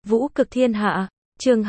Vũ cực thiên hạ, chương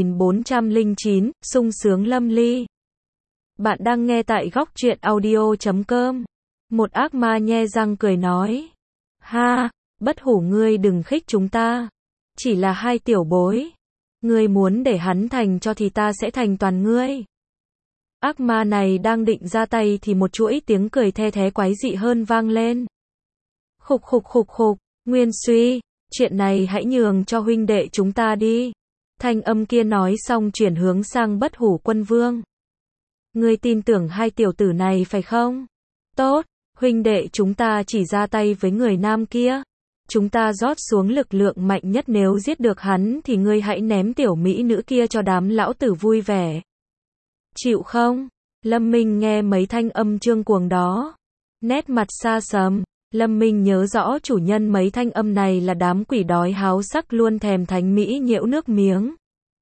2409, sung sướng lâm ly. Bạn đang nghe tại góc truyện audio.com. Một ác ma nhe răng cười nói. Ha, bất hủ ngươi đừng khích chúng ta. Chỉ là hai tiểu bối. Ngươi muốn để hắn thành cho thì ta sẽ thành toàn ngươi. Ác ma này đang định ra tay thì một chuỗi tiếng cười the thé quái dị hơn vang lên. Khục khục khục khục, Nguyên Suy, chuyện này hãy nhường cho huynh đệ chúng ta đi. Thanh âm kia nói xong chuyển hướng sang Bất Hủ Quân Vương. Ngươi tin tưởng hai tiểu tử này phải không? Tốt, huynh đệ chúng ta chỉ ra tay với người nam kia. Chúng ta rót xuống lực lượng mạnh nhất, nếu giết được hắn thì ngươi hãy ném tiểu mỹ nữ kia cho đám lão tử vui vẻ. Chịu không? Lâm Minh nghe mấy thanh âm trương cuồng đó. Nét mặt xa sầm. Lâm Minh nhớ rõ chủ nhân mấy thanh âm này là đám quỷ đói háo sắc luôn thèm thánh mỹ nhễu nước miếng.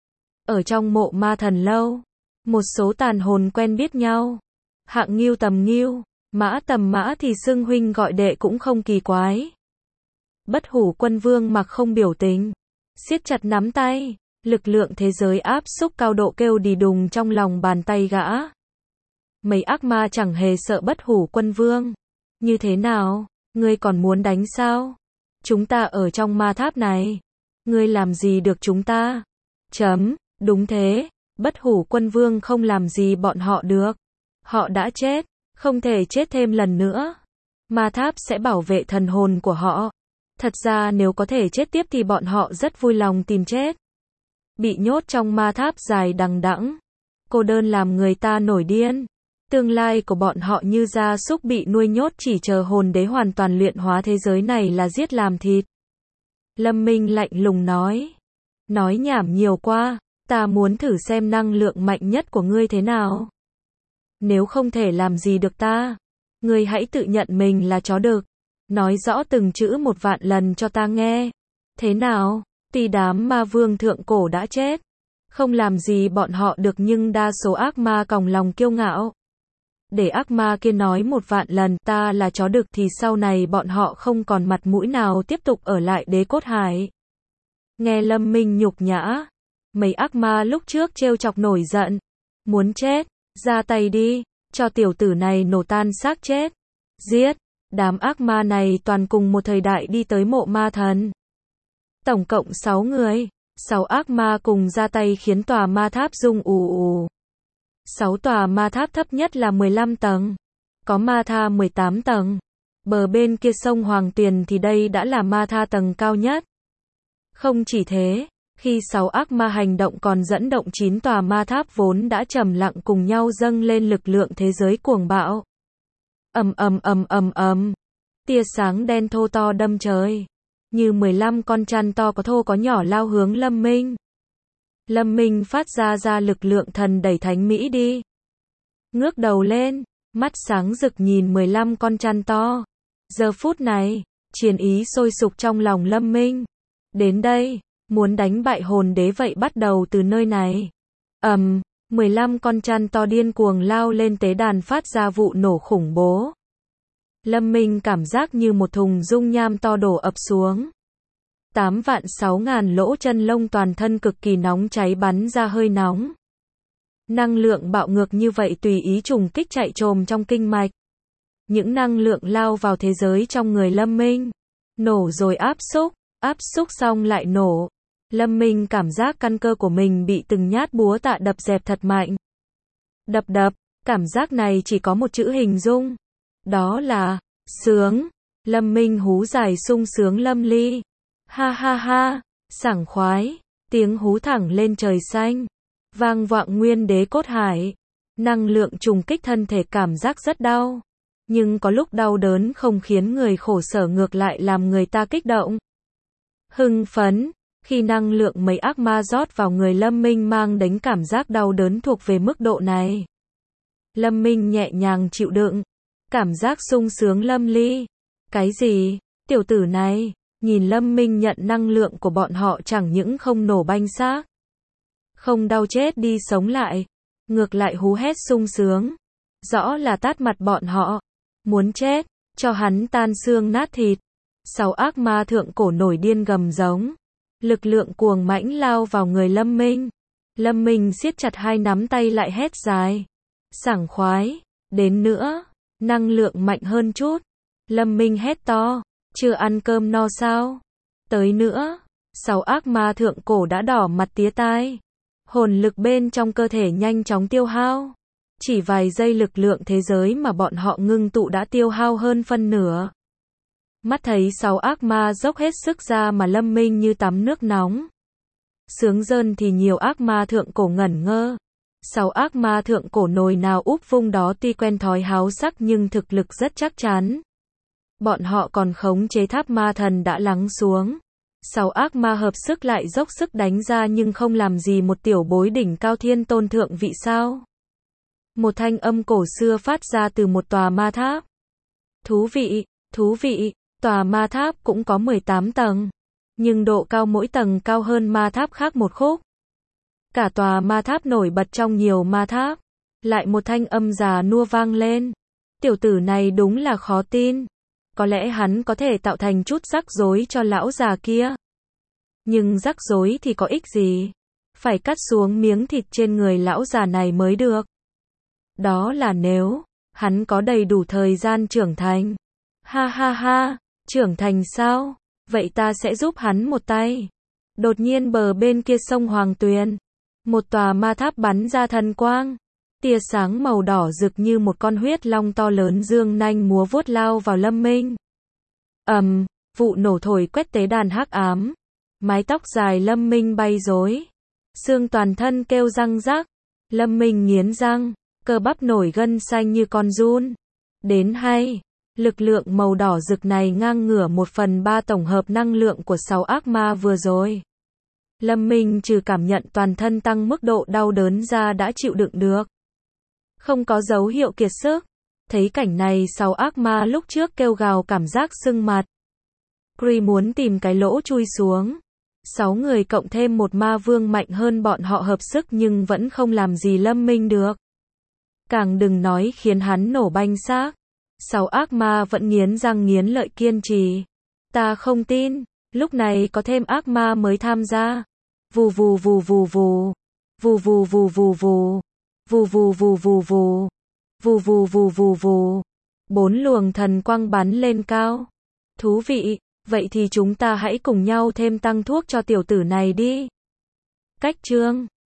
Ở trong mộ ma thần lâu, một số tàn hồn quen biết nhau. Hạng Ngưu tầm Ngưu, Mã tầm Mã thì xưng huynh gọi đệ cũng không kỳ quái. Bất Hủ Quân Vương mặc không biểu tình, siết chặt nắm tay, lực lượng thế giới áp xúc cao độ kêu đì đùng trong lòng bàn tay gã. Mấy ác ma chẳng hề sợ Bất Hủ Quân Vương. Như thế nào? Ngươi còn muốn đánh sao? Chúng ta ở trong ma tháp này. Ngươi làm gì được chúng ta? Đúng thế. Bất Hủ Quân Vương không làm gì bọn họ được. Họ đã chết. Không thể chết thêm lần nữa. Ma tháp sẽ bảo vệ thần hồn của họ. Thật ra nếu có thể chết tiếp thì bọn họ rất vui lòng tìm chết. Bị nhốt trong ma tháp dài đằng đẵng, cô đơn làm người ta nổi điên. Tương lai của bọn họ như gia súc bị nuôi nhốt, chỉ chờ hồn đế hoàn toàn luyện hóa thế giới này là giết làm thịt. Lâm Minh lạnh lùng nói. Nói nhảm nhiều quá, ta muốn thử xem năng lượng mạnh nhất của ngươi thế nào. Nếu không thể làm gì được ta, ngươi hãy tự nhận mình là chó đực. Nói rõ từng chữ 1.000.000 lần cho ta nghe. Thế nào? Tuy đám ma vương thượng cổ đã chết, không làm gì bọn họ được, nhưng đa số ác ma còng lòng kiêu ngạo. Để ác ma kia nói 1.000.000 lần ta là chó đực thì sau này bọn họ không còn mặt mũi nào tiếp tục ở lại Đế Cốt Hải. Nghe Lâm Minh nhục nhã, mấy ác ma lúc trước trêu chọc nổi giận. Muốn chết, ra tay đi, cho tiểu tử này nổ tan xác chết. Giết, đám ác ma này toàn cùng một thời đại đi tới mộ ma thần. Tổng cộng 6 người, 6 ác ma cùng ra tay khiến tòa ma tháp rung ù ù. 6 tòa ma tháp thấp nhất là 15 tầng. Có ma tha 18 tầng. Bờ bên kia sông Hoàng Tuyền thì đây đã là ma tha tầng cao nhất. Không chỉ thế, khi 6 ác ma hành động còn dẫn động 9 tòa ma tháp vốn đã trầm lặng cùng nhau dâng lên lực lượng thế giới cuồng bạo. Tia sáng đen thô to đâm trời. Như 15 con chăn to có thô có nhỏ lao hướng Lâm Minh. Lâm Minh phát ra lực lượng thần đẩy thánh mỹ đi. Ngước đầu lên, mắt sáng rực nhìn 15 con chăn to. Giờ phút này, chiến ý sôi sục trong lòng Lâm Minh. Đến đây, muốn đánh bại hồn đế vậy bắt đầu từ nơi này. 15 con chăn to điên cuồng lao lên tế đàn phát ra vụ nổ khủng bố. Lâm Minh cảm giác như một thùng dung nham to đổ ập xuống. 8.600.000 lỗ chân lông toàn thân cực kỳ nóng cháy bắn ra hơi nóng. Năng lượng bạo ngược như vậy tùy ý trùng kích chạy trồm trong kinh mạch. Những năng lượng lao vào thế giới trong người Lâm Minh. Nổ rồi áp xúc xong lại nổ. Lâm Minh cảm giác căn cơ của mình bị từng nhát búa tạ đập dẹp thật mạnh. Đập, cảm giác này chỉ có một chữ hình dung. Đó là, sướng. Lâm Minh hú dài sung sướng lâm ly. Ha ha ha, sảng khoái, tiếng hú thẳng lên trời xanh, vang vọng nguyên Đế Cốt Hải. Năng lượng trùng kích thân thể cảm giác rất đau, nhưng có lúc đau đớn không khiến người khổ sở, ngược lại làm người ta kích động. Hưng phấn, khi năng lượng mấy ác ma rót vào người Lâm Minh mang đến cảm giác đau đớn thuộc về mức độ này. Lâm Minh nhẹ nhàng chịu đựng, cảm giác sung sướng lâm ly. Cái gì? Tiểu tử này. Nhìn Lâm Minh nhận năng lượng của bọn họ chẳng những không nổ banh xác, không đau chết đi sống lại, ngược lại hú hét sung sướng. Rõ là tát mặt bọn họ. Muốn chết, cho hắn tan xương nát thịt. 6 ác ma thượng cổ nổi điên gầm giống. Lực lượng cuồng mãnh lao vào người Lâm Minh. Lâm Minh siết chặt hai nắm tay lại hét dài. Sảng khoái, đến nữa, năng lượng mạnh hơn chút. Lâm Minh hét to, chưa ăn cơm no sao? Tới nữa, 6 ác ma thượng cổ đã đỏ mặt tía tai. Hồn lực bên trong cơ thể nhanh chóng tiêu hao. Chỉ vài giây lực lượng thế giới mà bọn họ ngưng tụ đã tiêu hao hơn phân nửa. Mắt thấy 6 ác ma dốc hết sức ra mà Lâm Minh như tắm nước nóng. Sướng rơn thì nhiều ác ma thượng cổ ngẩn ngơ. 6 ác ma thượng cổ nồi nào úp vung đó tuy quen thói háo sắc nhưng thực lực rất chắc chắn. Bọn họ còn khống chế tháp ma thần đã lắng xuống. 6 ác ma hợp sức lại dốc sức đánh ra nhưng không làm gì một tiểu bối đỉnh cao thiên tôn thượng vị sao. Một thanh âm cổ xưa phát ra từ một tòa ma tháp. Thú vị, tòa ma tháp cũng có 18 tầng. Nhưng độ cao mỗi tầng cao hơn ma tháp khác một khúc. Cả tòa ma tháp nổi bật trong nhiều ma tháp. Lại một thanh âm già nua vang lên. Tiểu tử này đúng là khó tin. Có lẽ hắn có thể tạo thành chút rắc rối cho lão già kia. Nhưng rắc rối thì có ích gì? Phải cắt xuống miếng thịt trên người lão già này mới được. Đó là nếu hắn có đầy đủ thời gian trưởng thành. Ha ha ha, trưởng thành sao? Vậy ta sẽ giúp hắn một tay. Đột nhiên bờ bên kia sông Hoàng Tuyền, một tòa ma tháp bắn ra thần quang. Tia sáng màu đỏ rực như một con huyết long to lớn dương nanh múa vuốt lao vào Lâm Minh. Vụ nổ thổi quét tế đàn hắc ám. Mái tóc dài Lâm Minh bay rối. Xương toàn thân kêu răng rắc. Lâm Minh nghiến răng, cơ bắp nổi gân xanh như con giun. Đến hay, lực lượng màu đỏ rực này ngang ngửa 1/3 tổng hợp năng lượng của 6 ác ma vừa rồi. Lâm Minh trừ cảm nhận toàn thân tăng mức độ đau đớn ra đã chịu đựng được. Không có dấu hiệu kiệt sức. Thấy cảnh này 6 ác ma lúc trước kêu gào cảm giác sưng mặt. Kree muốn tìm cái lỗ chui xuống. 6 người cộng thêm một ma vương mạnh hơn bọn họ hợp sức nhưng vẫn không làm gì Lâm Minh được. Càng đừng nói khiến hắn nổ banh xác. 6 ác ma vẫn nghiến răng nghiến lợi kiên trì. Ta không tin, lúc này có thêm ác ma mới tham gia. Vù vù vù vù vù. Vù vù vù vù vù. Vù vù vù vù vù. Vù vù vù vù vù. 4 luồng thần quang bắn lên cao. Thú vị, vậy thì chúng ta hãy cùng nhau thêm tăng thuốc cho tiểu tử này đi. Cách chương